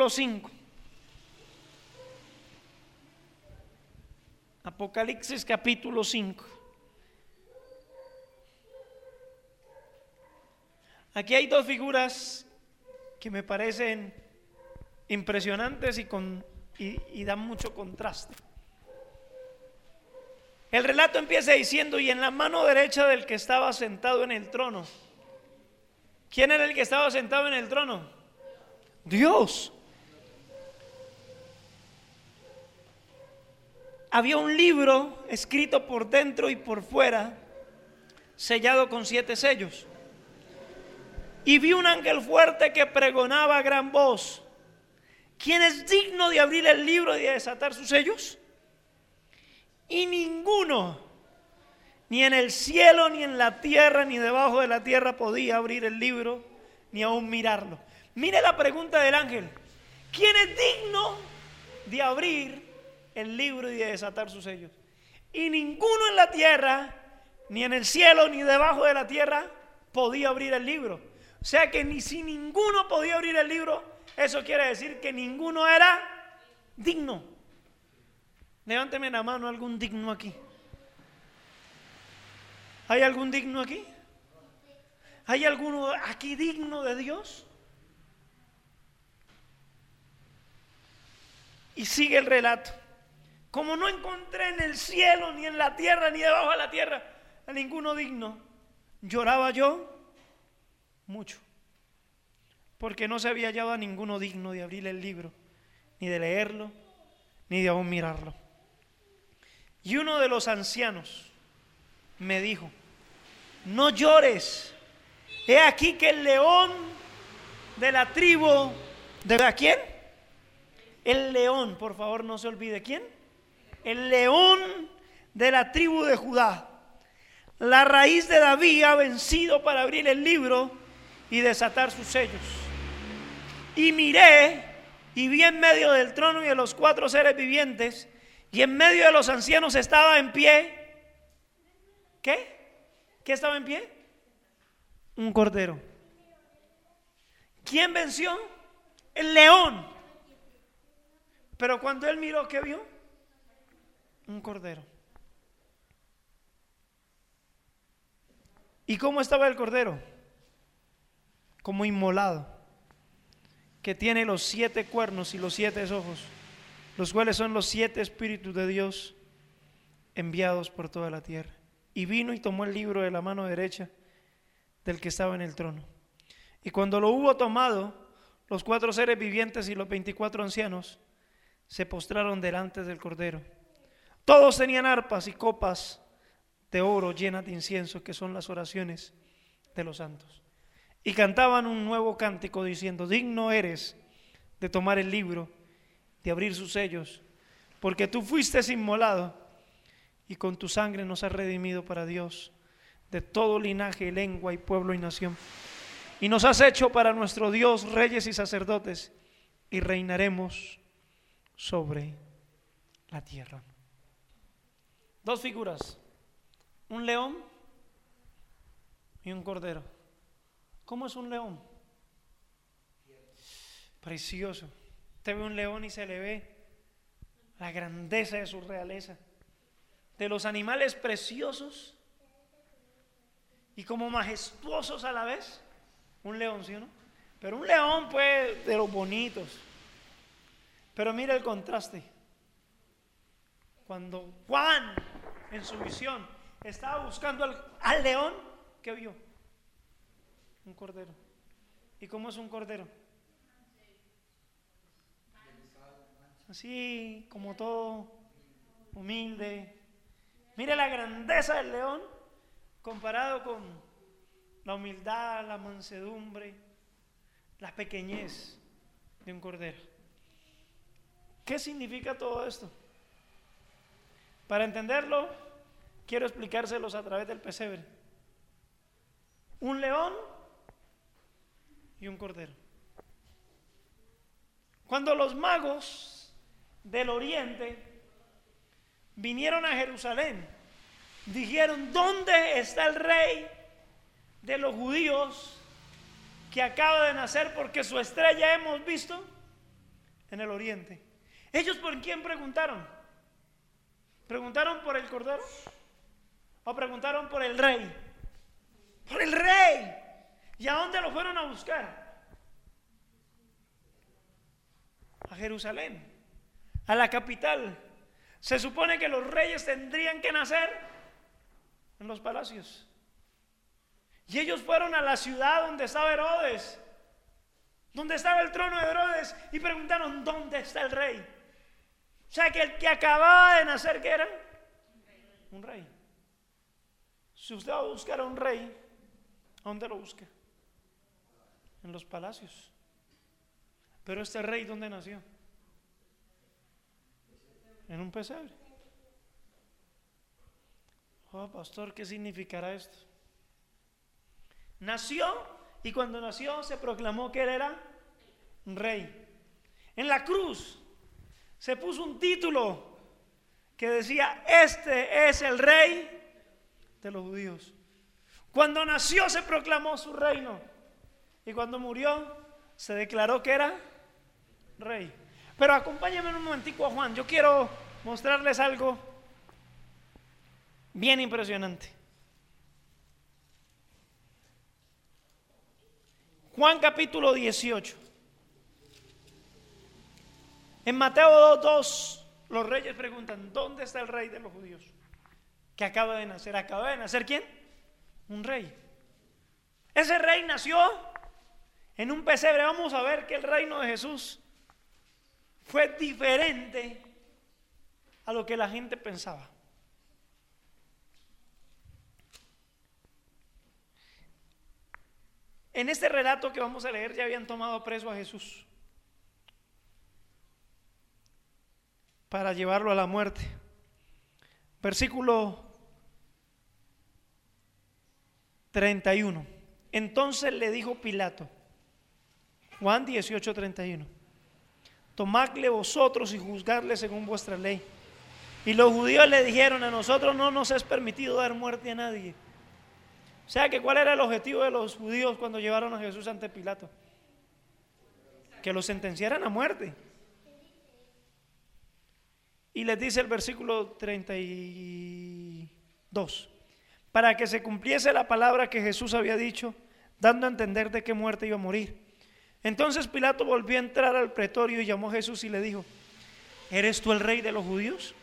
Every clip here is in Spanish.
capítulo 5. Apocalipsis capítulo 5. Aquí hay dos figuras que me parecen impresionantes y dan mucho contraste. El relato empieza diciendo: y en la mano derecha del que estaba sentado en el trono. ¿Quién era el que estaba sentado en el trono? Dios. Había un libro escrito por dentro y por fuera, sellado con 7 sellos. Y vi un ángel fuerte que pregonaba a gran voz: ¿quién es digno de abrir el libro y de desatar sus sellos? Y ninguno, ni en el cielo, ni en la tierra, ni debajo de la tierra, podía abrir el libro, ni aún mirarlo. Mire la pregunta del ángel: ¿quién es digno de abrir el libro y de desatar sus sellos? Y ninguno en la tierra, ni en el cielo, ni debajo de la tierra, podía abrir el libro. O sea que ni si ninguno podía abrir el libro, eso quiere decir que ninguno era digno. Levánteme la mano algún digno aquí. ¿Hay algún digno aquí? ¿Hay alguno aquí digno de Dios? Y sigue el relato: como no encontré en el cielo, ni en la tierra, ni debajo de la tierra a ninguno digno, lloraba yo mucho, porque no se había hallado a ninguno digno de abrir el libro, ni de leerlo, ni de aún mirarlo. Y uno de los ancianos me dijo: no llores, he aquí que el león de la tribu de ¿a quién? El león, por favor no se olvide, ¿quién? El león de la tribu de Judá, la raíz de David, ha vencido para abrir el libro y desatar sus sellos. Y miré y vi en medio del trono y de los 4 seres vivientes, y en medio de los ancianos estaba en pie. ¿Qué? ¿Qué estaba en pie? Un cordero. ¿Quién venció? El león. Pero cuando él miró, ¿qué vio? Un cordero. ¿Y cómo estaba el cordero? Como inmolado, que tiene los 7 cuernos y los 7 ojos, los cuales son los 7 espíritus de Dios enviados por toda la tierra. Y vino y tomó el libro de la mano derecha del que estaba en el trono. Y cuando lo hubo tomado, los 4 seres vivientes y los 24 ancianos se postraron delante del cordero. Todos tenían arpas y copas de oro llenas de incienso, que son las oraciones de los santos. Y cantaban un nuevo cántico diciendo: digno eres de tomar el libro, de abrir sus sellos, porque tú fuiste inmolado y con tu sangre nos has redimido para Dios de todo linaje, lengua y pueblo y nación. Y nos has hecho para nuestro Dios reyes y sacerdotes, y reinaremos sobre la tierra. 2 figuras: un león y un cordero. ¿Cómo es un león? Precioso. Usted ve un león y se le ve la grandeza de su realeza. De los animales preciosos y como majestuosos a la vez, un león, ¿sí o no? Pero un león, pues, de los bonitos. Pero mira el contraste. Cuando Juan, en su visión, estaba buscando al león, ¿qué vio? Un cordero. ¿Y cómo es un cordero? Así, como todo humilde. Mire la grandeza del león comparado con la humildad, la mansedumbre, la pequeñez de un cordero. ¿Qué significa todo esto? Para entenderlo, quiero explicárselos a través del pesebre. Un león y un cordero. Cuando los magos del oriente vinieron a Jerusalén, dijeron: ¿dónde está el rey de los judíos que acaba de nacer? Porque su estrella hemos visto en el oriente. ¿Ellos por quién preguntaron? ¿Preguntaron por el cordero? ¿O preguntaron por el rey? Por el rey. ¿Y a dónde lo fueron a buscar? A Jerusalén, a la capital. Se supone que los reyes tendrían que nacer en los palacios. Y ellos fueron a la ciudad donde estaba Herodes, donde estaba el trono de Herodes, y preguntaron: ¿dónde está el rey? O sea, que el que acababa de nacer, ¿qué era? Un rey. Si usted va a buscar a un rey, ¿a dónde lo busca? En los palacios. Pero este rey, ¿dónde nació? En un pesebre. Oh, pastor, ¿qué significará esto? Nació, y cuando nació se proclamó que él era un rey. En la cruz se puso un título que decía: este es el rey de los judíos. Cuando nació se proclamó su reino, y cuando murió se declaró que era rey. Pero acompáñenme un momentico a Juan. Yo quiero mostrarles algo bien impresionante. Juan capítulo 18. En Mateo 2:2 los reyes preguntan: ¿dónde está el rey de los judíos? Que acaba de nacer. ¿Acaba de nacer quién? Un rey. Ese rey nació en un pesebre. Vamos a ver que el reino de Jesús fue diferente a lo que la gente pensaba. En este relato que vamos a leer ya habían tomado preso a Jesús para llevarlo a la muerte. Versículo 31. Entonces le dijo Pilato, Juan 18:31: tomadle vosotros y juzgadle según vuestra ley. Y los judíos le dijeron: a nosotros no nos es permitido dar muerte a nadie. O sea, que ¿cuál era el objetivo de los judíos cuando llevaron a Jesús ante Pilato? Que lo sentenciaran a muerte. Y les dice el versículo 32: para que se cumpliese la palabra que Jesús había dicho, dando a entender de qué muerte iba a morir. Entonces Pilato volvió a entrar al pretorio y llamó a Jesús y le dijo: ¿eres tú el rey de los judíos?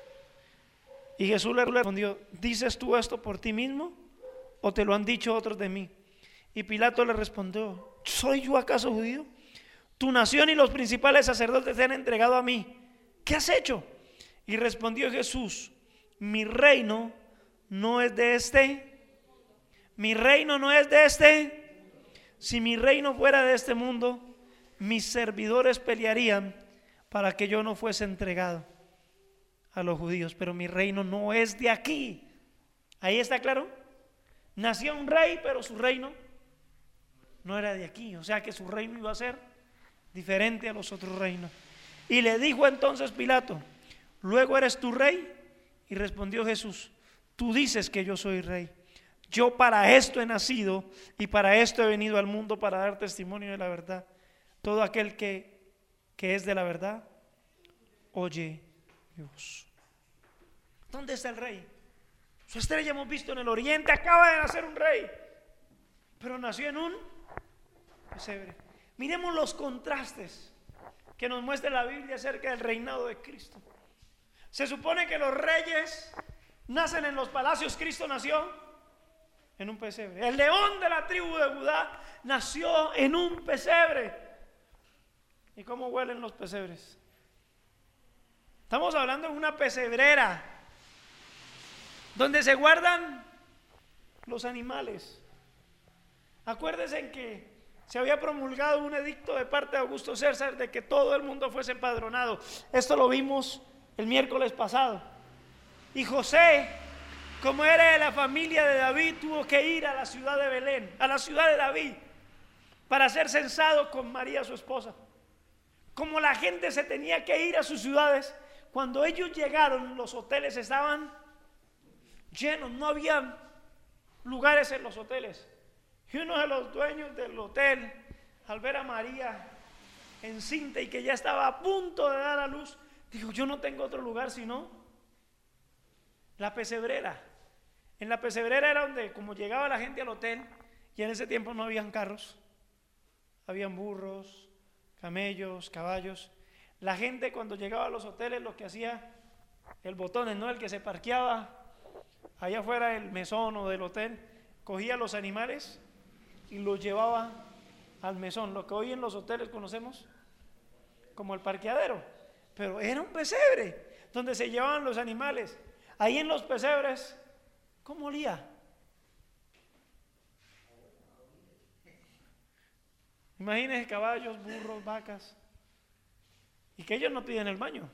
Y Jesús le respondió: ¿dices tú esto por ti mismo, o te lo han dicho otros de mí? Y Pilato le respondió: ¿soy yo acaso judío? Tu nación y los principales sacerdotes te han entregado a mí. ¿Qué has hecho? Y respondió Jesús: mi reino no es de este. Mi reino no es de este. Si mi reino fuera de este mundo, mis servidores pelearían para que yo no fuese entregado a los judíos, pero mi reino no es de aquí. Ahí está claro. Nació un rey, pero su reino no era de aquí. O sea que su reino iba a ser diferente a los otros reinos. Y le dijo entonces Pilato: ¿luego eres tú rey? Y respondió Jesús: tú dices que yo soy rey. Yo para esto he nacido y para esto he venido al mundo, para dar testimonio de la verdad. Todo aquel que es de la verdad, oye mi voz. ¿Dónde está el rey? Su estrella hemos visto en el oriente. Acaba de nacer un rey, pero nació en un pesebre. Miremos los contrastes que nos muestra la Biblia acerca del reinado de Cristo. Se supone que los reyes nacen en los palacios. Cristo nació en un pesebre. El león de la tribu de Judá nació en un pesebre. ¿Y cómo huelen los pesebres? Estamos hablando de una pesebrera donde se guardan los animales. Acuérdense en que se había promulgado un edicto de parte de Augusto César de que todo el mundo fuese empadronado. Esto lo vimos el miércoles pasado. Y José, como era de la familia de David, tuvo que ir a la ciudad de Belén, a la ciudad de David, para ser censado con María su esposa. Como la gente se tenía que ir a sus ciudades, cuando ellos llegaron los hoteles estaban llenos, no había lugares en los hoteles. Y uno de los dueños del hotel, al ver a María encinta y que ya estaba a punto de dar a luz, dijo: yo no tengo otro lugar sino la pesebrera. En la pesebrera era donde, como llegaba la gente al hotel, y en ese tiempo no habían carros, habían burros, camellos, caballos. La gente cuando llegaba a los hoteles lo que hacía, el botón, ¿no? El que se parqueaba allá afuera del mesón o del hotel, cogía los animales y los llevaba al mesón, lo que hoy en los hoteles conocemos como el parqueadero, pero era un pesebre donde se llevaban los animales. Ahí en los pesebres, ¿cómo olía? Imagínense caballos, burros, vacas, y que ellos no piden el baño.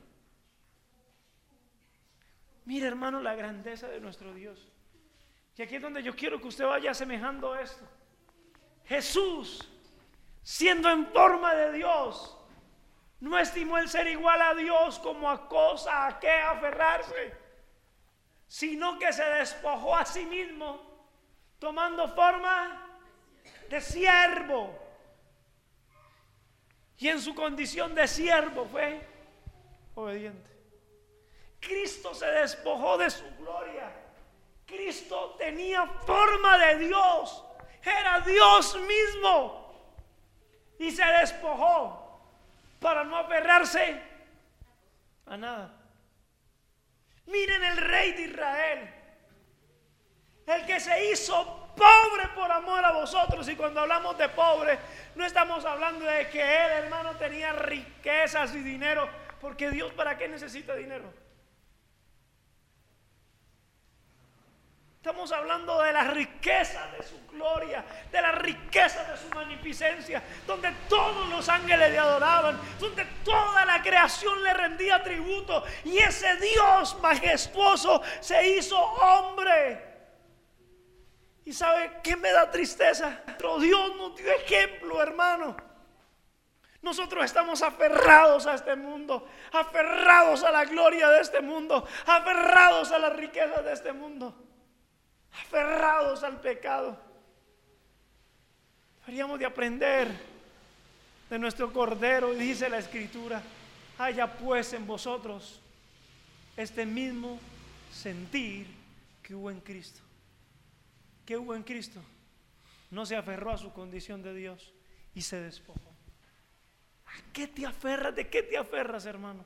Mire, hermano, la grandeza de nuestro Dios. Y aquí es donde yo quiero que usted vaya asemejando esto. Jesús, siendo en forma de Dios, no estimó el ser igual a Dios como a cosa a que aferrarse, sino que se despojó a sí mismo, tomando forma de siervo. Y en su condición de siervo fue obediente. Cristo se despojó de su gloria. Cristo tenía forma de Dios, era Dios mismo, y se despojó para no aferrarse a nada. Miren el rey de Israel, el que se hizo pobre por amor a vosotros. Y cuando hablamos de pobre, no estamos hablando de que él, hermano, tenía riquezas y dinero, porque Dios, ¿para qué necesita dinero? Estamos hablando de la riqueza de su gloria, de la riqueza de su magnificencia, donde todos los ángeles le adoraban, donde toda la creación le rendía tributo, y ese Dios majestuoso se hizo hombre. ¿Y sabe qué me da tristeza? Nuestro Dios nos dio ejemplo, hermano. Nosotros estamos aferrados a este mundo, aferrados a la gloria de este mundo, aferrados a las riquezas de este mundo, aferrados al pecado. Deberíamos de aprender de nuestro Cordero. Y dice la Escritura: haya pues en vosotros este mismo sentir que hubo en Cristo. ¿Qué hubo en Cristo? No se aferró a su condición de Dios y se despojó. ¿A qué te aferras? ¿De qué te aferras, hermano?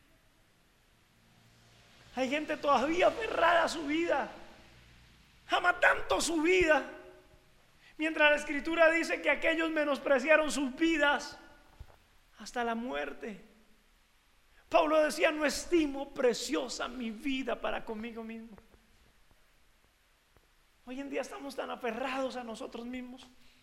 Hay gente todavía aferrada a su vida, ama tanto su vida, mientras la Escritura dice que aquellos menospreciaron sus vidas hasta la muerte. Pablo decía: no estimo preciosa mi vida para conmigo mismo. Hoy en día estamos tan aferrados a nosotros mismos.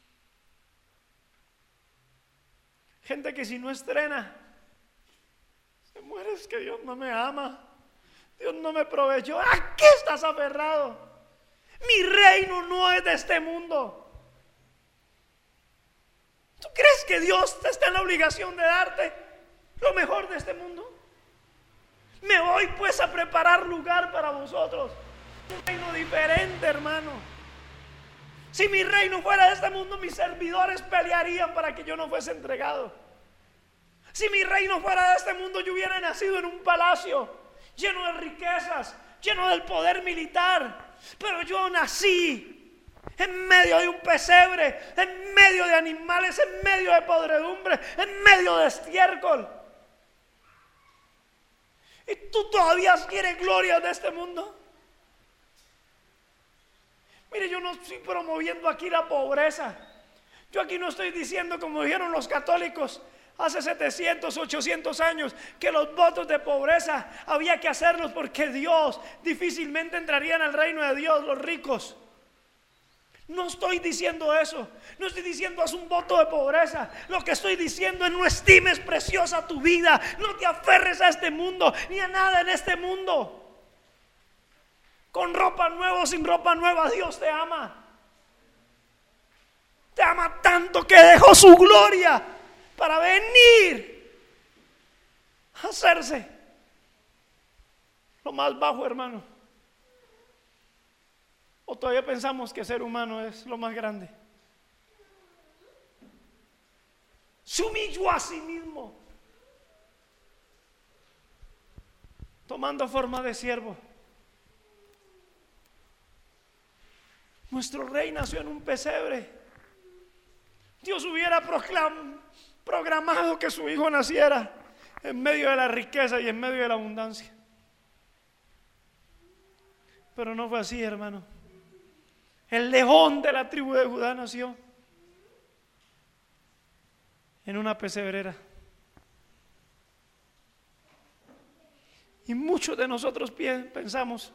Gente que si no estrena, se muere. Es que Dios no me ama, Dios no me proveyó. ¿A qué estás aferrado? Mi reino no es de este mundo. ¿Tú crees que Dios está en la obligación de darte lo mejor de este mundo? Me voy pues a preparar lugar para vosotros, un reino diferente, hermano. Si mi reino fuera de este mundo, mis servidores pelearían para que yo no fuese entregado. Si mi reino fuera de este mundo, yo hubiera nacido en un palacio lleno de riquezas, lleno del poder militar. Pero yo nací en medio de un pesebre, en medio de animales, en medio de podredumbre, en medio de estiércol. ¿Y tú todavía quieres gloria de este mundo? Mire, yo no estoy promoviendo aquí la pobreza. Yo aquí no estoy diciendo, como dijeron los católicos hace 700, 800 años, que los votos de pobreza había que hacerlos porque Dios difícilmente entrarían al reino de Dios los ricos. No estoy diciendo eso. No estoy diciendo haz un voto de pobreza. Lo que estoy diciendo es: no estimes preciosa tu vida. No te aferres a este mundo ni a nada en este mundo. Con ropa nueva o sin ropa nueva, Dios te ama. Te ama tanto que dejó su gloria para venir a hacerse lo más bajo, hermano. ¿O todavía pensamos que ser humano es lo más grande? Se humilló a sí mismo, tomando forma de siervo. Nuestro rey nació en un pesebre. Dios hubiera programado que su hijo naciera en medio de la riqueza y en medio de la abundancia. Pero no fue así, hermano. El león de la tribu de Judá nació en una pesebrera. Y muchos de nosotros pensamos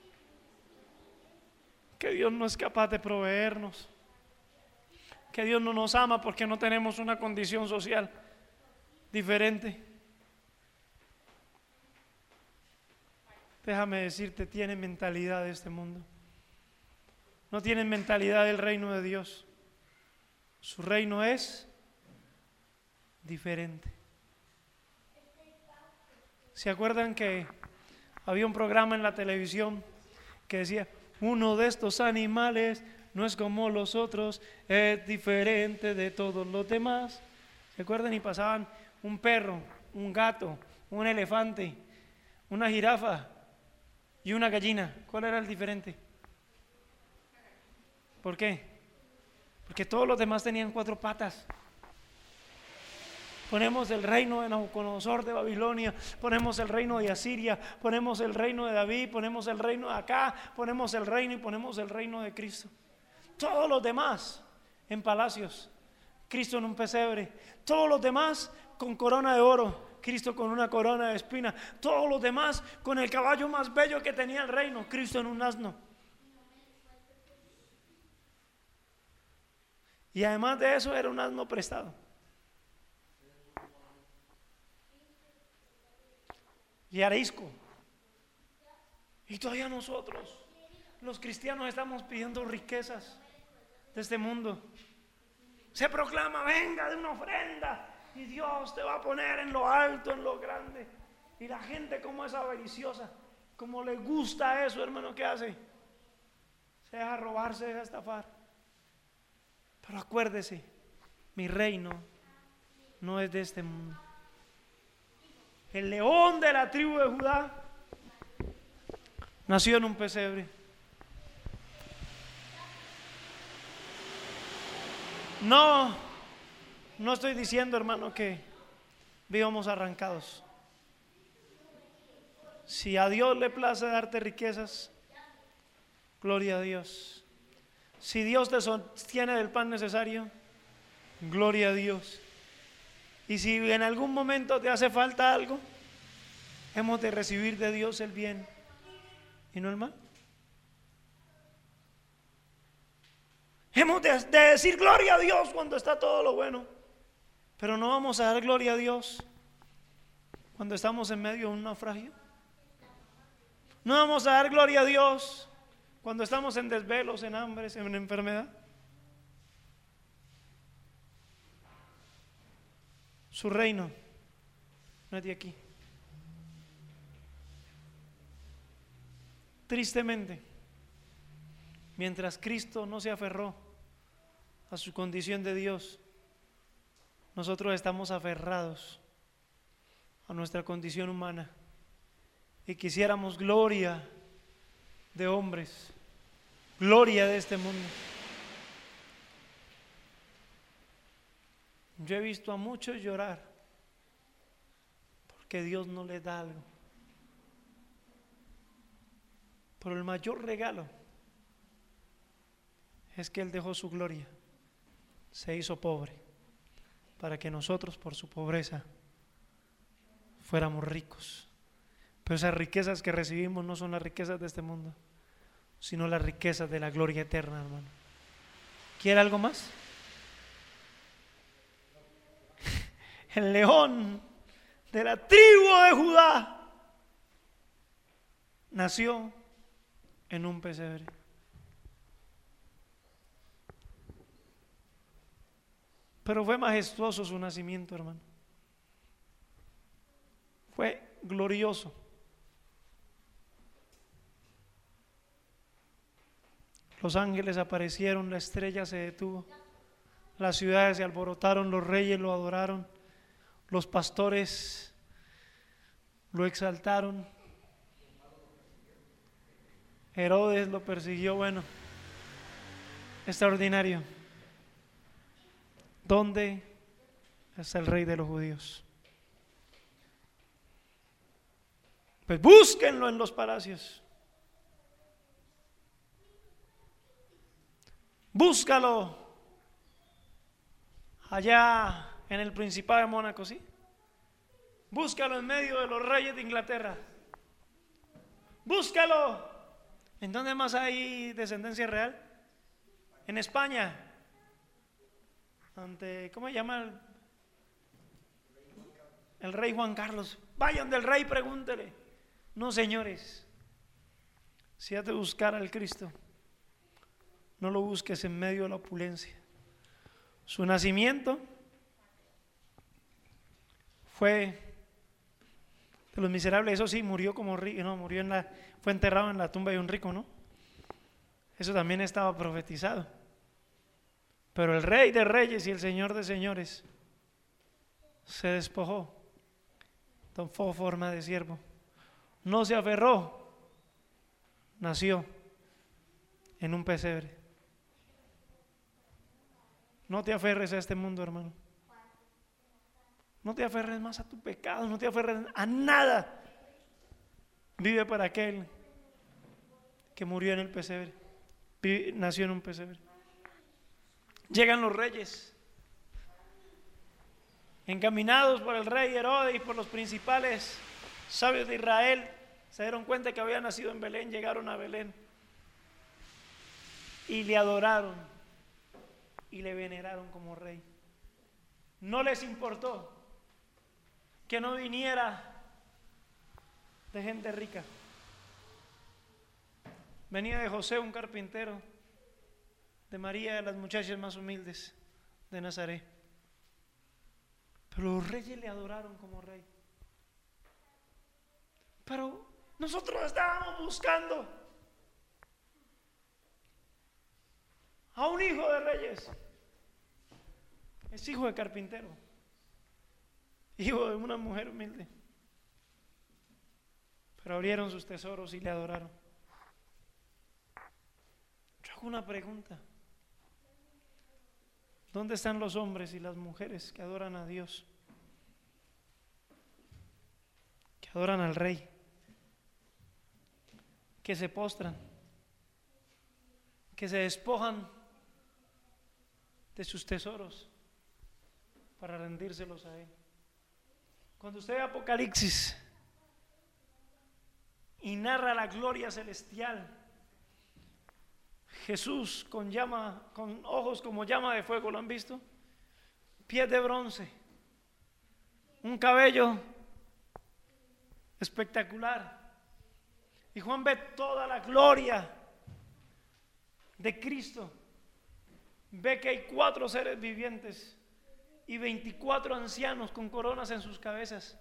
que Dios no es capaz de proveernos, que Dios no nos ama porque no tenemos una condición social diferente. Déjame decirte, tienen mentalidad de este mundo. No tienen mentalidad del reino de Dios. Su reino es diferente. ¿Se acuerdan que había un programa en la televisión que decía: uno de estos animales no es como los otros, es diferente de todos los demás? ¿Se acuerdan? Y pasaban un perro, un gato, un elefante, una jirafa y una gallina. ¿Cuál era el diferente? ¿Por qué? Porque todos los demás tenían 4 patas. Ponemos el reino de Nabucodonosor de Babilonia, ponemos el reino de Asiria, ponemos el reino de David, ponemos el reino de acá, ponemos el reino y ponemos el reino de Cristo. Todos los demás en palacios, Cristo en un pesebre. Todos los demás con corona de oro, Cristo con una corona de espina. Todos los demás con el caballo más bello que tenía el reino, Cristo en un asno. Y además de eso era un asno prestado. Y arisco. Y todavía nosotros, los cristianos, estamos pidiendo riquezas de este mundo. Se proclama: venga de una ofrenda y Dios te va a poner en lo alto, en lo grande. Y la gente, como es avariciosa, como le gusta eso, hermano, ¿qué hace? Se deja robar, se deja estafar. Pero acuérdese, mi reino no es de este mundo. El león de la tribu de Judá nació en un pesebre. No estoy diciendo, hermano, que vivamos arrancados. Si a Dios le place darte riquezas, gloria a Dios. Si Dios te sostiene del pan necesario, gloria a Dios. Y si en algún momento te hace falta algo, hemos de recibir de Dios el bien y no el mal. Hemos de decir gloria a Dios cuando está todo lo bueno, pero no vamos a dar gloria a Dios cuando estamos en medio de un naufragio. No vamos a dar gloria a Dios cuando estamos en desvelos, en hambres, en enfermedad. Su reino no es de aquí. Tristemente, mientras Cristo no se aferró a su condición de Dios, nosotros estamos aferrados a nuestra condición humana y quisiéramos gloria de hombres, gloria de este mundo. Yo he visto a muchos llorar porque Dios no les da algo. Pero el mayor regalo es que Él dejó su gloria, se hizo pobre, para que nosotros por su pobreza fuéramos ricos. Pero esas riquezas que recibimos no son las riquezas de este mundo, sino las riquezas de la gloria eterna, hermano. ¿Quiere algo más? El león de la tribu de Judá nació en un pesebre. Pero fue majestuoso su nacimiento, hermano. Fue glorioso. Los ángeles aparecieron, la estrella se detuvo, Las ciudades se alborotaron, los reyes lo adoraron, los pastores lo exaltaron. Herodes lo persiguió, bueno, extraordinario. ¿Dónde está el rey de los judíos? Pues búsquenlo en los palacios. Búscalo allá en el Principado de Mónaco, ¿sí? Búscalo en medio de los reyes de Inglaterra. Búscalo. ¿En dónde más hay descendencia real? En España. Ante, ¿cómo se llama? El rey Juan Carlos. Vayan del rey, pregúntele. No, señores. Si has de buscar al Cristo, no lo busques en medio de la opulencia. Su nacimiento fue de los miserables, eso sí, murió como rico, no, fue enterrado en la tumba de un rico, ¿no? Eso también estaba profetizado. Pero el Rey de Reyes y el Señor de Señores se despojó, tomó forma de siervo, no se aferró, nació en un pesebre. No te aferres a este mundo, hermano. No te aferres más a tu pecado, no te aferres a nada. Vive para aquel que murió en el pesebre, nació en un pesebre. Llegan los reyes, encaminados por el rey Herodes y por los principales sabios de Israel. Se dieron cuenta que había nacido en Belén, llegaron a Belén y le adoraron y le veneraron como rey. No les importó que no viniera de gente rica. Venía de José, un carpintero, de María, de las muchachas más humildes de Nazaret. Pero los reyes le adoraron como rey. Pero nosotros estábamos buscando a un hijo de reyes. Es hijo de carpintero, hijo de una mujer humilde. Pero abrieron sus tesoros y le adoraron. Yo hago una pregunta. ¿Dónde están los hombres y las mujeres que adoran a Dios? Que adoran al Rey, que se postran, que se despojan de sus tesoros para rendírselos a Él. Cuando usted ve Apocalipsis y narra la gloria celestial, Jesús con ojos como llama de fuego, ¿lo han visto? Pies de bronce, un cabello espectacular. Y Juan ve toda la gloria de Cristo. Ve que hay 4 seres vivientes y 24 ancianos con coronas en sus cabezas.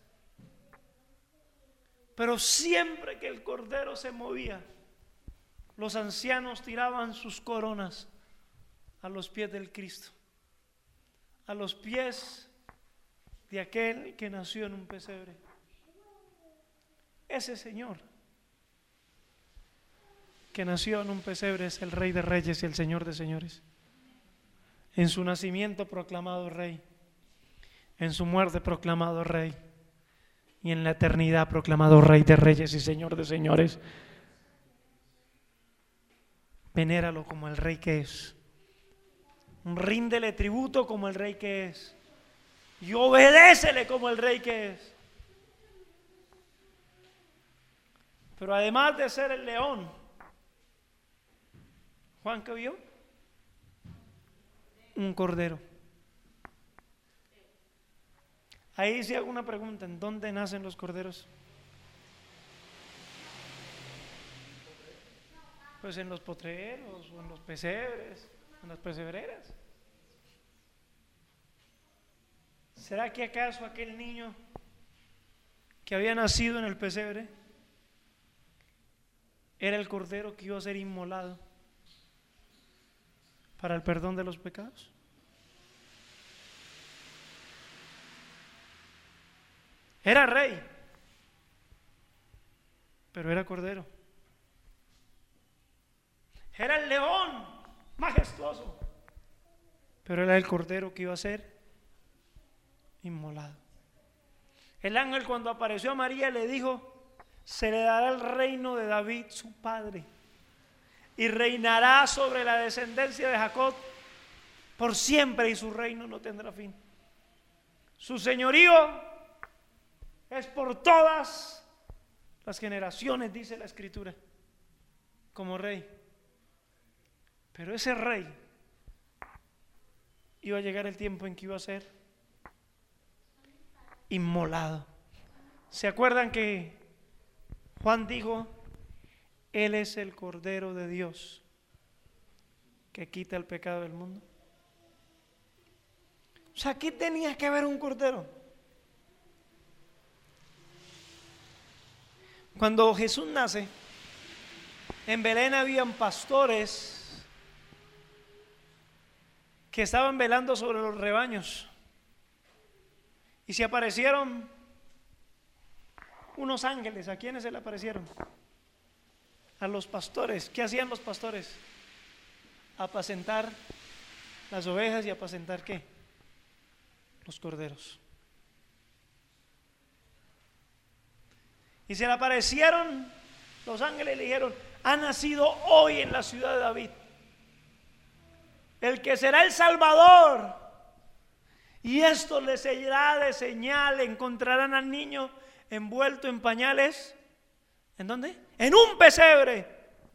Pero siempre que el Cordero se movía, los ancianos tiraban sus coronas a los pies del Cristo, a los pies de aquel que nació en un pesebre. Ese Señor que nació en un pesebre es el Rey de Reyes y el Señor de Señores. En su nacimiento proclamado Rey, en su muerte proclamado Rey, y en la eternidad proclamado Rey de Reyes y Señor de Señores. Venéralo como el Rey que es. Ríndele tributo como el Rey que es. Y obedécele como el Rey que es. Pero además de ser el león, ¿Juan qué vio? Un cordero. Ahí sí hago una pregunta: ¿en dónde nacen los corderos? Pues en los potreros, o en los pesebres, en las pesebreras. ¿Será que acaso aquel niño que había nacido en el pesebre era el cordero que iba a ser inmolado para el perdón de los pecados? Era rey, pero era cordero. Era el león majestuoso, pero era el cordero que iba a ser inmolado. El ángel, cuando apareció a María, le dijo: se le dará el reino de David, su padre, y reinará sobre la descendencia de Jacob por siempre, y su reino no tendrá fin. Su señorío es por todas las generaciones, dice la Escritura, como rey. Pero ese rey iba a llegar el tiempo en que iba a ser inmolado. ¿Se acuerdan que Juan dijo: Él es el Cordero de Dios que quita el pecado del mundo? O sea, aquí tenía que haber un cordero. Cuando Jesús nace, en Belén habían pastores que estaban velando sobre los rebaños, y se aparecieron unos ángeles. ¿A quiénes se le aparecieron? A los pastores. ¿Qué hacían los pastores? Apacentar las ovejas. ¿Y apacentar qué? Los corderos. Y se le aparecieron los ángeles y le dijeron: ha nacido hoy en la ciudad de David el que será el Salvador, y esto les será de señal: encontrarán al niño envuelto en pañales. ¿En dónde? En un pesebre.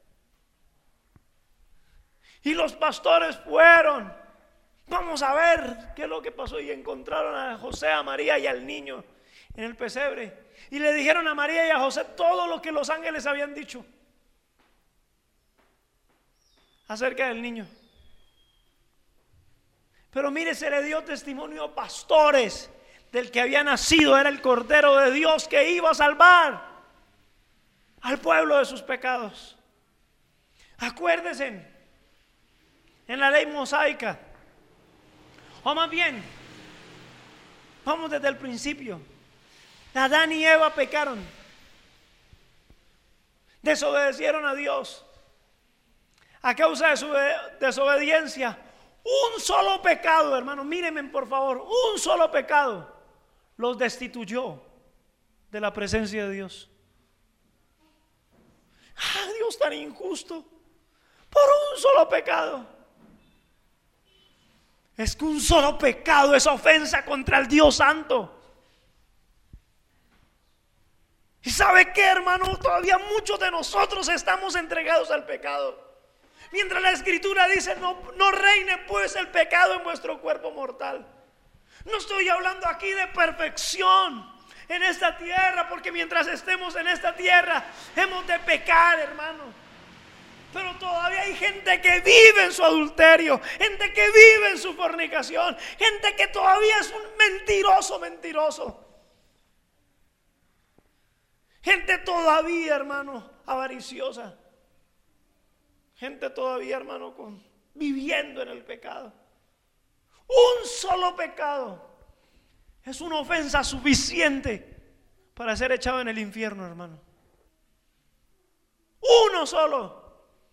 Y los pastores fueron: vamos a ver qué es lo que pasó. Y encontraron a José, a María y al niño en el pesebre. Y le dijeron a María y a José todo lo que los ángeles habían dicho acerca del niño. Pero mire, se le dio testimonio a pastores del que había nacido. Era el Cordero de Dios que iba a salvar al pueblo de sus pecados. Acuérdense, en la ley mosaica, o más bien, vamos desde el principio. Adán y Eva pecaron, desobedecieron a Dios. A causa de su desobediencia, un solo pecado, hermano, mírenme por favor, un solo pecado los destituyó de la presencia de Dios. Dios tan injusto, por un solo pecado. Es que un solo pecado es ofensa contra el Dios Santo. ¿Y sabe qué, hermano? Todavía muchos de nosotros estamos entregados al pecado. Mientras la Escritura dice: no reine pues el pecado en vuestro cuerpo mortal. No estoy hablando aquí de perfección en esta tierra, porque mientras estemos en esta tierra hemos de pecar, hermano. Pero todavía hay gente que vive en su adulterio, gente que vive en su fornicación, gente que todavía es un mentiroso. Gente todavía, hermano, avariciosa. Gente todavía, hermano, viviendo en el pecado. Un solo pecado es una ofensa suficiente para ser echado en el infierno, hermano. Uno solo.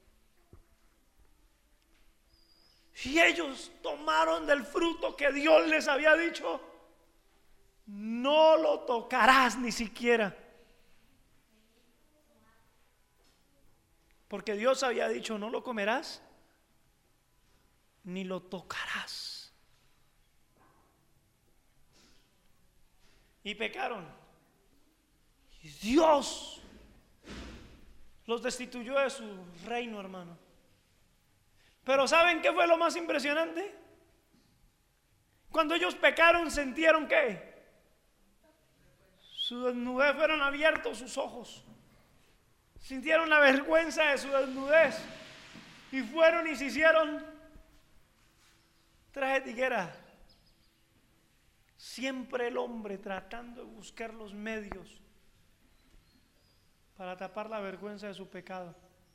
Y ellos tomaron del fruto que Dios les había dicho: no lo tocarás ni siquiera. Porque Dios había dicho: no lo comerás ni lo tocarás. Y pecaron. Y Dios los destituyó de su reino, hermano. Pero ¿saben qué fue lo más impresionante? Cuando ellos pecaron, sintieron que su desnudez, fueron abiertos sus ojos. Sintieron la vergüenza de su desnudez y fueron y se hicieron traje de higuera. Siempre el hombre tratando de buscar los medios para tapar la vergüenza de su pecado,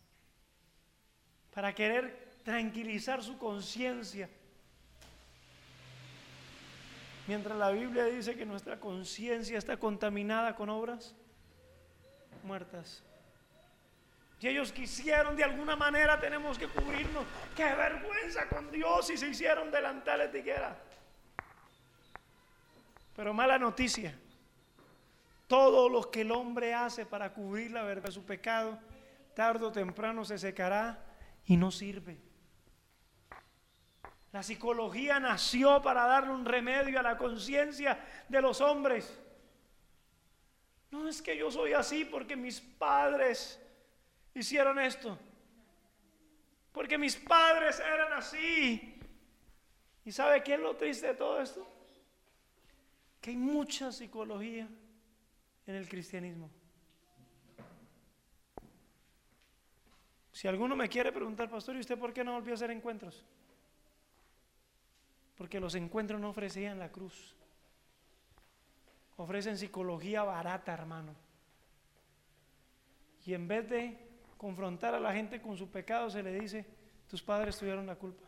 para querer tranquilizar su conciencia. Mientras la Biblia dice que nuestra conciencia está contaminada con obras muertas. Si ellos quisieron, de alguna manera tenemos que cubrirnos. ¡Qué vergüenza con Dios! Si se hicieron delantales de higuera. Pero mala noticia: todo lo que el hombre hace para cubrir la verdad de su pecado, tarde o temprano se secará y no sirve. La psicología nació para darle un remedio a la conciencia de los hombres. No es que yo soy así porque mis padres hicieron esto, porque mis padres eran así. ¿Y sabe qué es lo triste de todo esto? Que hay mucha psicología en el cristianismo. Si alguno me quiere preguntar: pastor, ¿y usted por qué no volvió a hacer encuentros? Porque los encuentros no ofrecían la cruz. Ofrecen psicología barata, hermano. Y en vez de confrontar a la gente con su pecado, se le dice: tus padres tuvieron la culpa.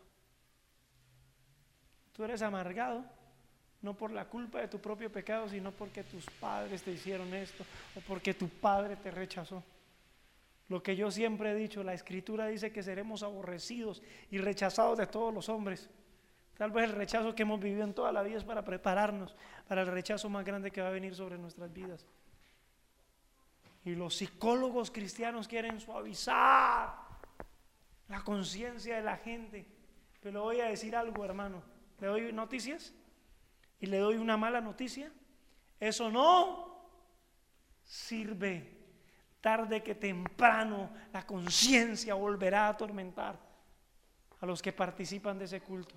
Tú eres amargado, no por la culpa de tu propio pecado, sino porque tus padres te hicieron esto, o porque tu padre te rechazó. Lo que yo siempre he dicho, la Escritura dice que seremos aborrecidos y rechazados de todos los hombres. Tal vez el rechazo que hemos vivido en toda la vida es para prepararnos para el rechazo más grande que va a venir sobre nuestras vidas. Y los psicólogos cristianos quieren suavizar la conciencia de la gente. Pero le voy a decir algo, hermano. Le doy noticias y le doy una mala noticia. Eso no sirve. Tarde que temprano la conciencia volverá a atormentar a los que participan de ese culto.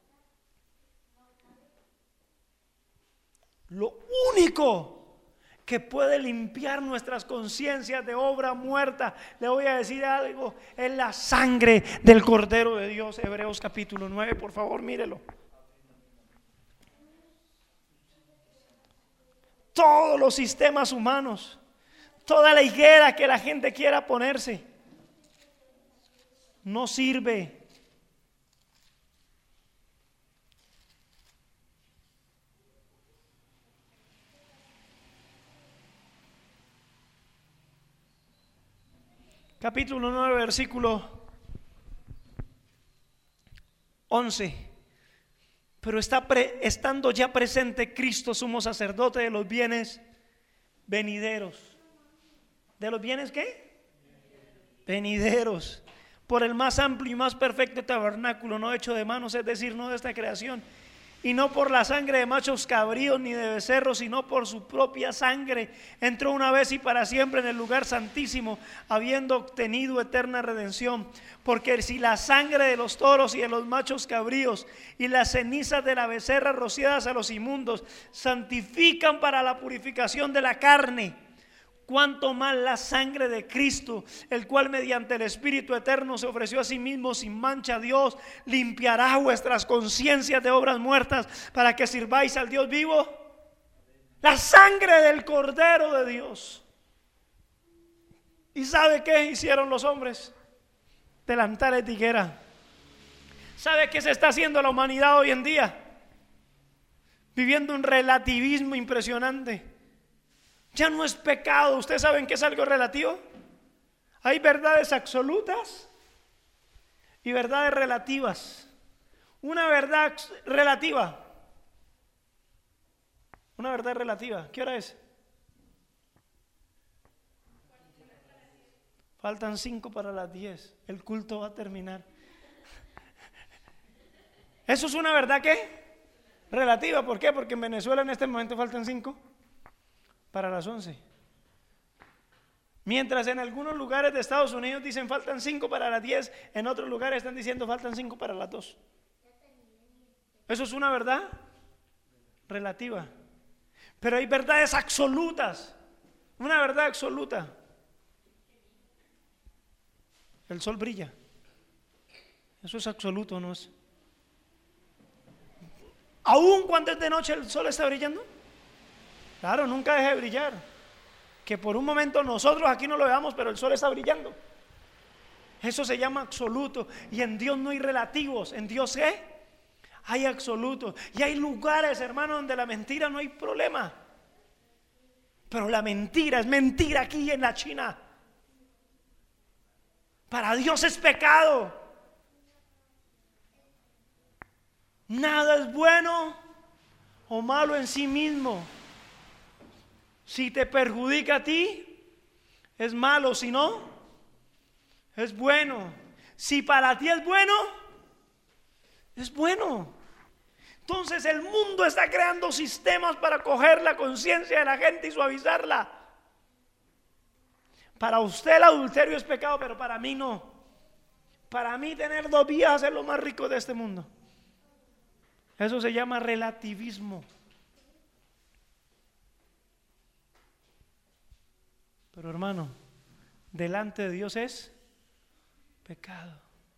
Lo único que puede limpiar nuestras conciencias de obra muerta, le voy a decir algo, es la sangre del Cordero de Dios. Hebreos capítulo 9, por favor, mírelo. Todos los sistemas humanos, toda la higuera que la gente quiera ponerse, no sirve. Capítulo 9, versículo 11. Pero estando ya presente Cristo, sumo sacerdote de los bienes venideros. ¿De los bienes qué? Venideros. Por el más amplio y más perfecto tabernáculo, no hecho de manos, es decir, no de esta creación. Y no por la sangre de machos cabríos ni de becerros, sino por su propia sangre, entró una vez y para siempre en el lugar santísimo, habiendo obtenido eterna redención. Porque si la sangre de los toros y de los machos cabríos y las cenizas de la becerra rociadas a los inmundos santifican para la purificación de la carne, cuánto más la sangre de Cristo, el cual mediante el Espíritu eterno se ofreció a sí mismo sin mancha a Dios, limpiará vuestras conciencias de obras muertas para que sirváis al Dios vivo. La sangre del Cordero de Dios. ¿Y sabe qué hicieron los hombres? Delantales de higuera. ¿Sabe qué se está haciendo la humanidad hoy en día? Viviendo un relativismo impresionante. Ya no es pecado. ¿Ustedes saben qué es algo relativo? Hay verdades absolutas y verdades relativas. Una verdad relativa. Una verdad relativa. ¿Qué hora es? Faltan 5 para las 10. El culto va a terminar. ¿Eso es una verdad qué? Relativa. ¿Por qué? Porque en Venezuela en este momento faltan 5 para las 11. Mientras en algunos lugares de Estados Unidos dicen faltan 5 para las 10, en otros lugares están diciendo faltan 5 para las 2. ¿Eso es una verdad? Relativa. Pero hay verdades absolutas. Una verdad absoluta. El sol brilla. Eso es absoluto, ¿no es? Aún cuando es de noche el sol está brillando. Claro, nunca deje de brillar. Que por un momento nosotros aquí no lo veamos, pero el sol está brillando. Eso se llama absoluto. Y en Dios no hay relativos. En Dios ¿qué? hay absolutos y hay lugares, hermano, donde la mentira no hay problema. Pero la mentira es mentira aquí en la China. Para Dios es pecado. Nada es bueno o malo en sí mismo. Si te perjudica a ti, es malo. Si no, es bueno. Si para ti es bueno, es bueno. Entonces el mundo está creando sistemas para coger la conciencia de la gente y suavizarla. Para usted el adulterio es pecado, pero para mí no. Para mí tener 2 viejas es lo más rico de este mundo. Eso se llama relativismo. Pero hermano, delante de Dios es pecado.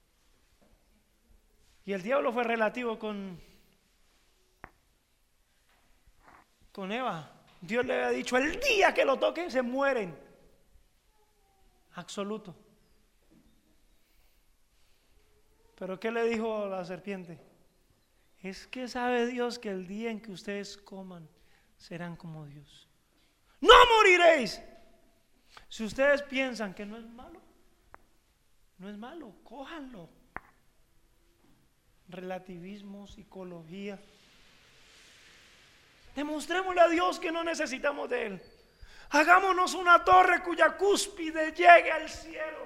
Y el diablo fue relativo con Eva. Dios le había dicho: el día que lo toquen se mueren. Absoluto. Pero ¿qué le dijo la serpiente? Es que sabe Dios que el día en que ustedes coman serán como Dios. ¡No moriréis! Si ustedes piensan que no es malo, no es malo, cójanlo. Relativismo, psicología. Demostrémosle a Dios que no necesitamos de Él. Hagámonos una torre cuya cúspide llegue al cielo.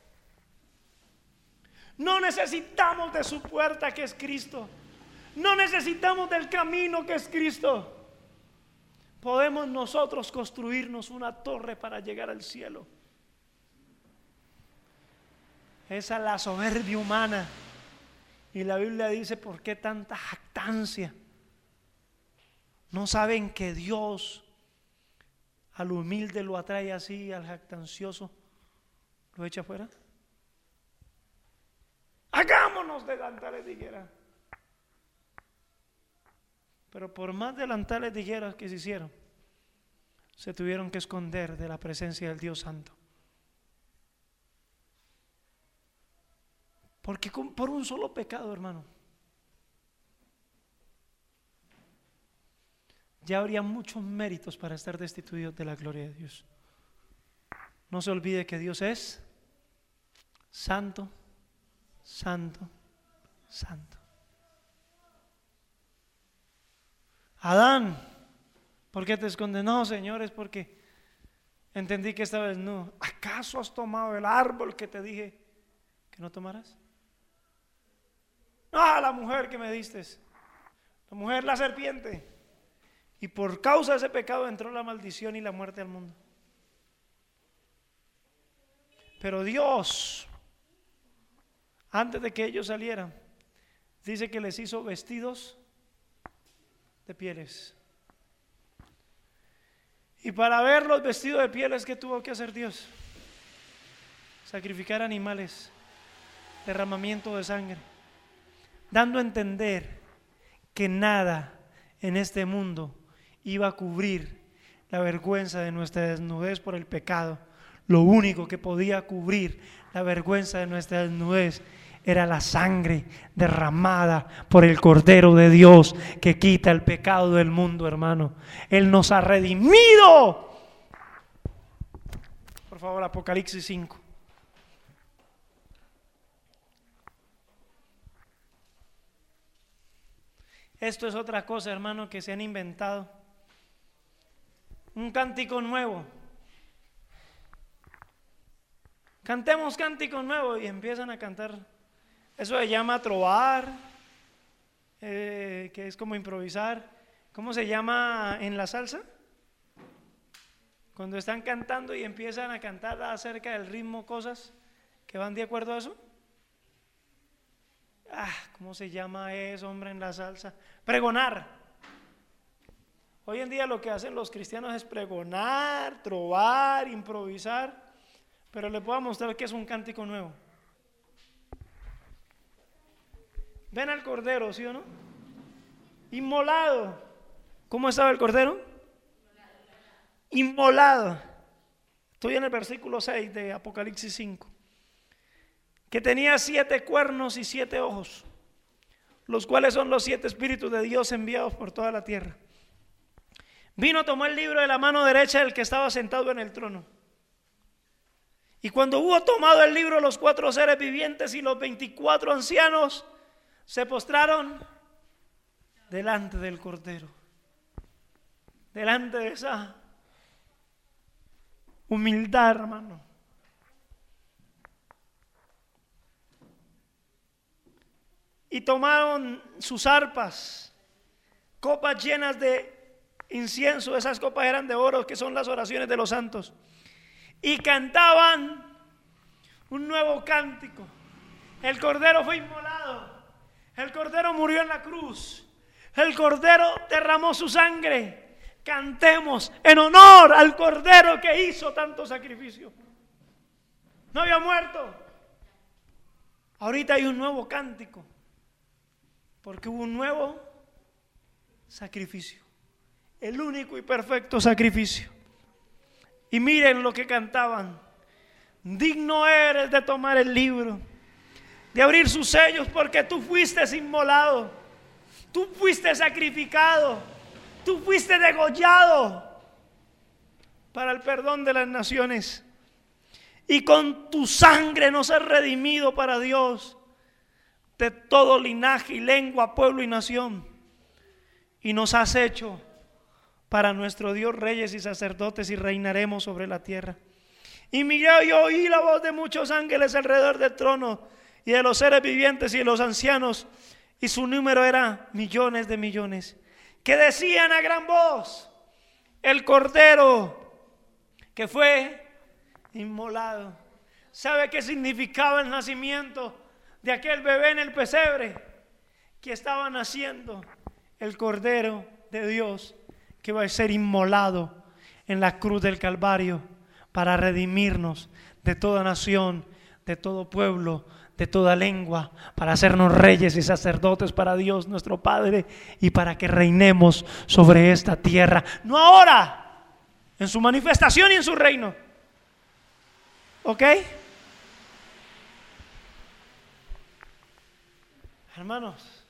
No necesitamos de su puerta, que es Cristo. No necesitamos del camino, que es Cristo. Podemos nosotros construirnos una torre para llegar al cielo. Esa es la soberbia humana. Y la Biblia dice: ¿por qué tanta jactancia? ¿No saben que Dios al humilde lo atrae así, al jactancioso lo echa afuera? Hagámonos delantales de higuera. Pero por más delantales de higuera que se hicieron, se tuvieron que esconder de la presencia del Dios Santo. Porque por un solo pecado, hermano, ya habría muchos méritos para estar destituidos de la gloria de Dios. No se olvide que Dios es santo, santo, santo. Adán, ¿por qué te escondes? No, Señor, es porque entendí que estaba desnudo. ¿Acaso has tomado el árbol que te dije que no tomaras? Ah, la mujer que me diste, la mujer, la serpiente. Y por causa de ese pecado entró la maldición y la muerte al mundo. Pero Dios, antes de que ellos salieran, dice que les hizo vestidos de pieles. Y para ver los vestidos de pieles, ¿qué tuvo que hacer Dios? Sacrificar animales, derramamiento de sangre, dando a entender que nada en este mundo iba a cubrir la vergüenza de nuestra desnudez por el pecado. Lo único que podía cubrir la vergüenza de nuestra desnudez era la sangre derramada por el Cordero de Dios que quita el pecado del mundo, hermano. Él nos ha redimido. Por favor, Apocalipsis 5. Esto es otra cosa, hermano, que se han inventado. Un cántico nuevo. Cantemos cántico nuevo y empiezan a cantar. Eso se llama trovar, que es como improvisar. ¿Cómo se llama en la salsa? Cuando están cantando y empiezan a cantar acerca del ritmo, cosas que van de acuerdo a eso. ¿Cómo se llama eso, hombre, en la salsa? Pregonar. Hoy en día lo que hacen los cristianos es pregonar, trovar, improvisar. Pero les voy a mostrar que es un cántico nuevo. Ven al cordero, ¿sí o no? Inmolado. ¿Cómo estaba el cordero? Inmolado. Estoy en el versículo 6 de Apocalipsis 5. Que tenía 7 cuernos y 7 ojos. los cuales son los 7 espíritus de Dios enviados por toda la tierra. Vino, tomó el libro de la mano derecha del que estaba sentado en el trono. Y cuando hubo tomado el libro, los 4 seres vivientes y los 24 ancianos se postraron delante del Cordero. Delante de esa humildad, hermano. Y tomaron sus arpas, copas llenas de incienso. Esas copas eran de oro, que son las oraciones de los santos. Y cantaban un nuevo cántico. El Cordero fue inmolado. El Cordero murió en la cruz. El Cordero derramó su sangre. Cantemos en honor al Cordero que hizo tanto sacrificio. No había muerto. Ahorita hay un nuevo cántico, porque hubo un nuevo sacrificio, el único y perfecto sacrificio. Y miren lo que cantaban: digno eres de tomar el libro, de abrir sus sellos, porque tú fuiste inmolado, tú fuiste sacrificado, tú fuiste degollado para el perdón de las naciones. Y con tu sangre nos has redimido para Dios de todo linaje y lengua, pueblo y nación. Y nos has hecho para nuestro Dios reyes y sacerdotes, y reinaremos sobre la tierra. Y miré y oí la voz de muchos ángeles alrededor del trono, y de los seres vivientes y de los ancianos, y su número era millones de millones, que decían a gran voz: el Cordero que fue inmolado. ¿Sabe qué significaba el nacimiento de aquel bebé en el pesebre? Que estaba naciendo el Cordero de Dios, que va a ser inmolado en la cruz del Calvario para redimirnos de toda nación, de todo pueblo, de toda lengua, para hacernos reyes y sacerdotes para Dios nuestro Padre, y para que reinemos sobre esta tierra, no ahora, en su manifestación y en su reino. ¿Ok? Hermanos,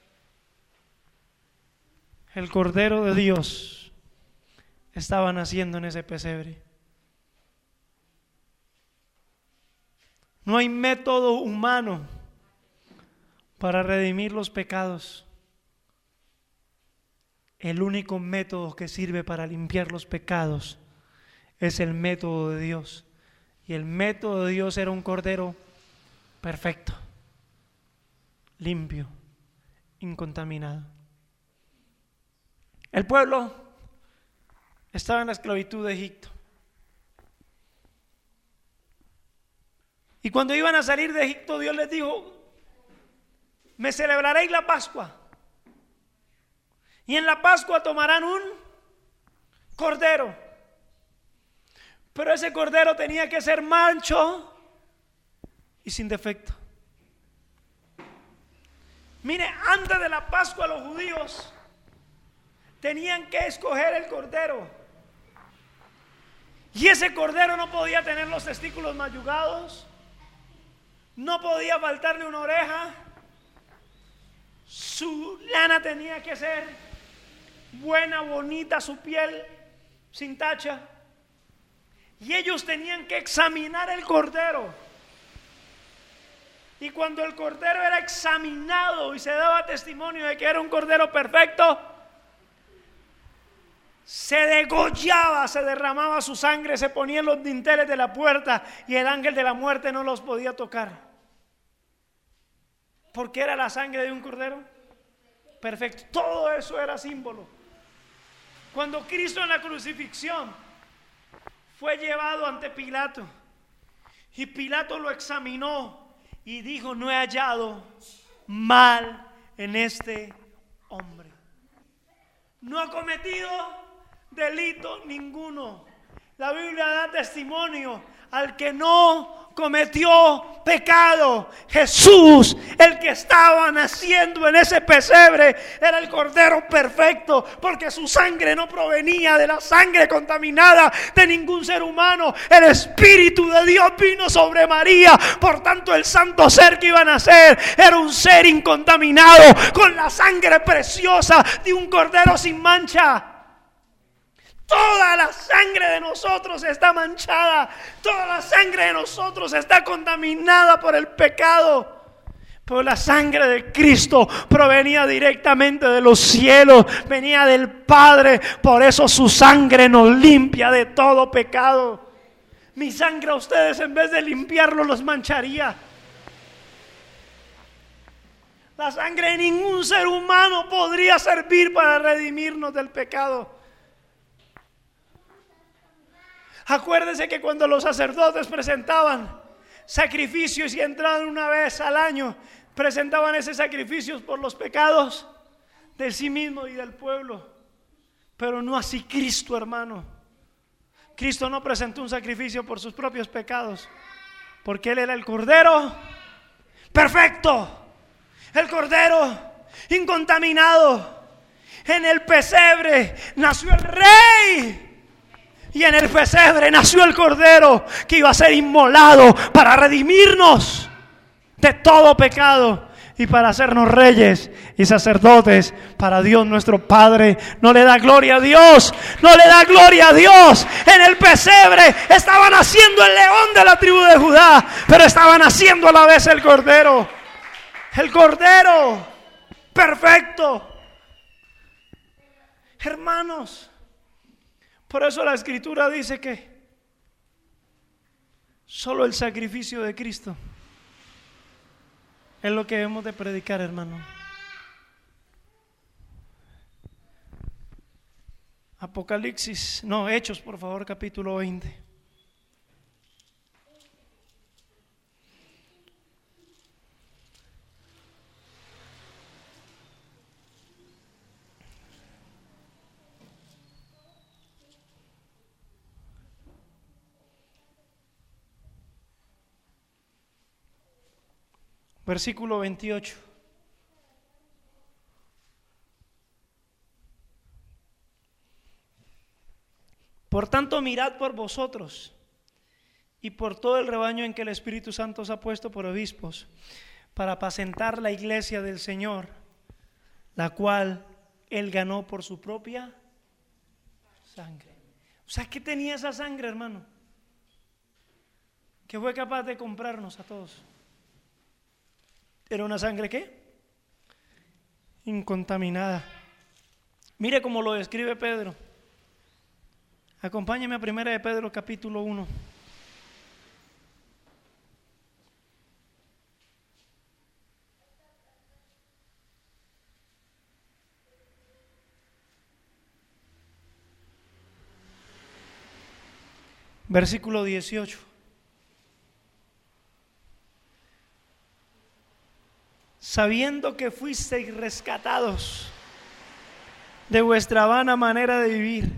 el Cordero de Dios estaba naciendo en ese pesebre. No hay método humano para redimir los pecados. El único método que sirve para limpiar los pecados es el método de Dios. Y el método de Dios era un Cordero perfecto, limpio, incontaminado. El pueblo estaba en la esclavitud de Egipto. Y cuando iban a salir de Egipto, Dios les dijo: me celebraréis la Pascua, y en la Pascua tomarán un cordero, pero ese cordero tenía que ser mancho y sin defecto. Mire, antes de la Pascua los judíos tenían que escoger el cordero, y ese cordero no podía tener los testículos mayugados, no podía faltarle una oreja, su lana tenía que ser buena, bonita, su piel sin tacha, y ellos tenían que examinar el cordero. Y cuando el cordero era examinado y se daba testimonio de que era un cordero perfecto, se degollaba, se derramaba su sangre, se ponía en los dinteles de la puerta, y el ángel de la muerte no los podía tocar, porque era la sangre de un cordero perfecto. Todo eso era símbolo. Cuando Cristo en la crucifixión fue llevado ante Pilato, y Pilato lo examinó y dijo: no he hallado mal en este hombre, no ha cometido delito ninguno. La Biblia da testimonio: al que no cometió pecado. Jesús, el que estaba naciendo en ese pesebre, era el Cordero perfecto, porque su sangre no provenía de la sangre contaminada de ningún ser humano. El Espíritu de Dios vino sobre María. Por tanto, el santo ser que iba a nacer era un ser incontaminado, con la sangre preciosa de un Cordero sin mancha. Toda la sangre de nosotros está manchada. Toda la sangre de nosotros está contaminada por el pecado. Pero la sangre de Cristo provenía directamente de los cielos, venía del Padre. Por eso su sangre nos limpia de todo pecado. Mi sangre a ustedes, en vez de limpiarlo, los mancharía. La sangre de ningún ser humano podría servir para redimirnos del pecado. Acuérdense que cuando los sacerdotes presentaban sacrificios y entraban una vez al año, presentaban esos sacrificios por los pecados de sí mismo y del pueblo. Pero no así Cristo, hermano. Cristo no presentó un sacrificio por sus propios pecados, porque Él era el Cordero perfecto, el Cordero incontaminado. En el pesebre nació el Rey. Y en el pesebre nació el Cordero que iba a ser inmolado para redimirnos de todo pecado y para hacernos reyes y sacerdotes para Dios nuestro Padre. No le da gloria a Dios, no le da gloria a Dios. En el pesebre estaba naciendo el león de la tribu de Judá, pero estaba naciendo a la vez el Cordero perfecto. Hermanos, por eso la Escritura dice que solo el sacrificio de Cristo es lo que debemos de predicar, hermano. Hechos, por favor, capítulo 20. Versículo 28. Por tanto, mirad por vosotros y por todo el rebaño en que el Espíritu Santo os ha puesto por obispos, para apacentar la iglesia del Señor, la cual Él ganó por su propia sangre. O sea, ¿qué tenía esa sangre, hermano? Que fue capaz de comprarnos a todos. ¿Era una sangre qué? Incontaminada. Mire cómo lo describe Pedro. Acompáñeme a 1 de Pedro capítulo 1. Versículo 18. Sabiendo que fuisteis rescatados de vuestra vana manera de vivir.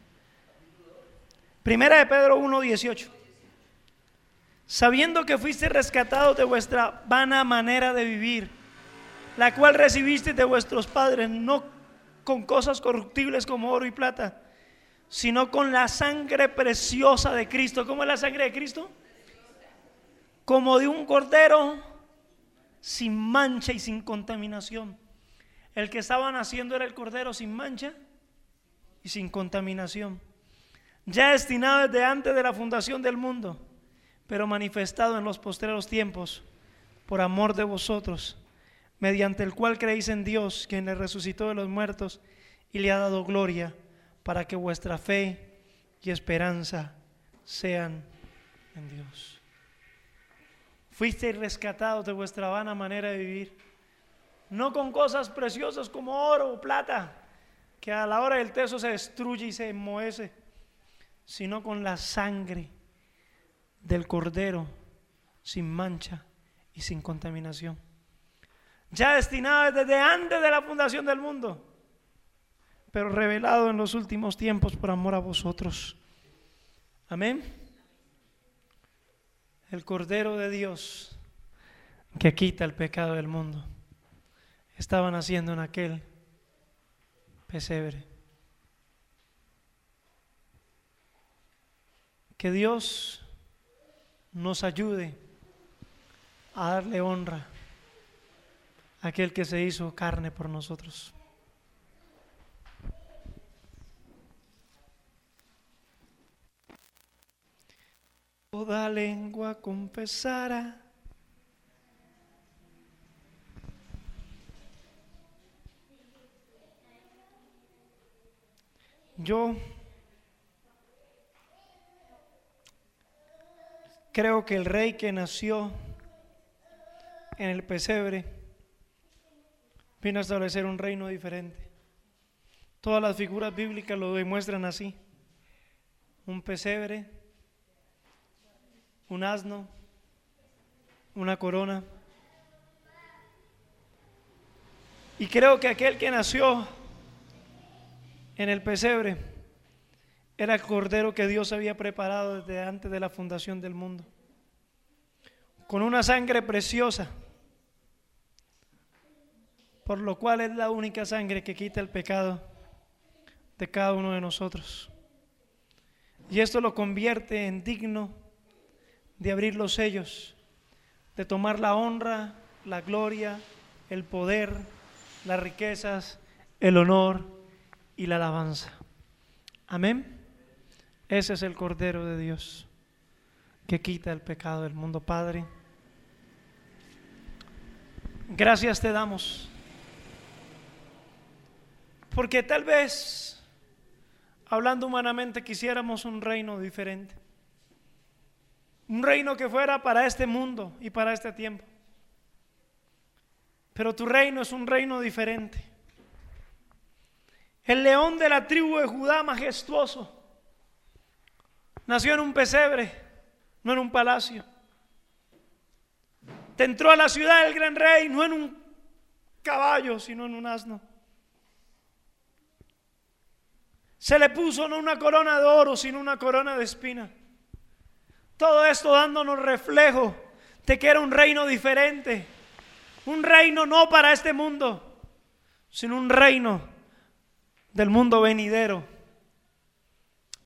Primera de Pedro 1:18. Sabiendo que fuisteis rescatados de vuestra vana manera de vivir, la cual recibisteis de vuestros padres, no con cosas corruptibles como oro y plata, sino con la sangre preciosa de Cristo. ¿Cómo es la sangre de Cristo? Como de un cordero sin mancha y sin contaminación. El que estaba naciendo era el Cordero sin mancha y sin contaminación, ya destinado desde antes de la fundación del mundo, pero manifestado en los postreros tiempos por amor de vosotros, mediante el cual creéis en Dios, quien le resucitó de los muertos y le ha dado gloria, para que vuestra fe y esperanza sean en Dios. Fuisteis rescatados de vuestra vana manera de vivir, no con cosas preciosas como oro o plata, que a la hora del teso se destruye y se enmohece, sino con la sangre del Cordero sin mancha y sin contaminación, ya destinado desde antes de la fundación del mundo, pero revelado en los últimos tiempos por amor a vosotros. Amén. el Cordero de Dios que quita el pecado del mundo, estaban haciendo en aquel pesebre. Que Dios nos ayude a darle honra a aquel que se hizo carne por nosotros. Toda lengua confesará yo creo que el rey que nació en el pesebre vino a establecer un reino diferente. Todas las figuras bíblicas lo demuestran así: un pesebre, un asno, una corona. Y creo que aquel que nació en el pesebre era el cordero que Dios había preparado desde antes de la fundación del mundo, con una sangre preciosa, por lo cual es la única sangre que quita el pecado de cada uno de nosotros. Y esto lo convierte en digno de abrir los sellos, de tomar la honra, la gloria, el poder, las riquezas, el honor y la alabanza. Amén. Ese es el Cordero de Dios que quita el pecado del mundo. Padre, gracias te damos, porque tal vez, hablando humanamente, quisiéramos un reino diferente, un reino que fuera para este mundo y para este tiempo. Pero tu reino es un reino diferente. El león de la tribu de Judá, majestuoso, nació en un pesebre, no en un palacio. Te entró a la ciudad del gran rey, no en un caballo, sino en un asno. Se le puso no una corona de oro, sino una corona de espina. Todo esto dándonos reflejo de que era un reino diferente. Un reino no para este mundo, sino un reino del mundo venidero,